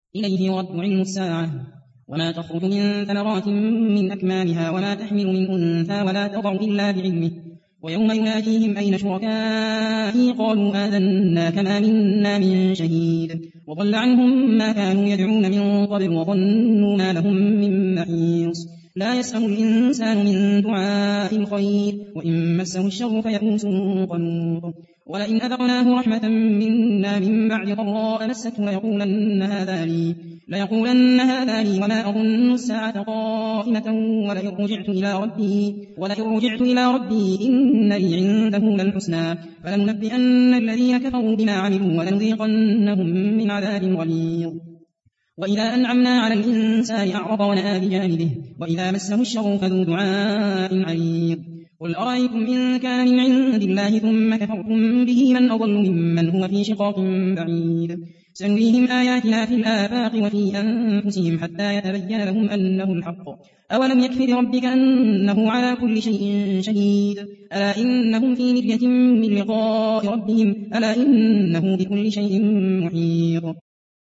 إليه يرد علم الساعة وما تخرج من ثمرات من أكمامها وما تحمل من أنثى ولا تضع إلا بعلمه ويوم يناديهم أين شركائي قالوا آذنا كما منا من شهيد وضل عنهم ما كانوا يدعون من قبل وظنوا ما لهم من محيص لا يسأم الإنسان من دعاء الخير وإن مسه الشر فيئوس قنوط ولئن أذقناه رحمة منا من بعد ضراء مسته ليقولن هذا لي وما أظن الساعة قائمة ولئن رجعت إلى ربي إن لي عنده للحسنى فلننبئن الذين كفروا بما عملوا ولنذيقنهم من عذاب غليظ وإذا أنعمنا على الإنسان أعرض ونأى بجانبه وإذا مسه الشر فذو دعاء عريض قل أرأيتم إن كان من عند الله ثم كفرتم به من أضل ممن هو في شقاق بعيد سنريهم آياتنا في الآفاق وفي أنفسهم حتى يتبين لهم أنه الحق أولم يكف بربك أنه على كل شيء شهيد ألا إنهم في مرية من لقاء ربهم ألا إنه بكل شيء محيط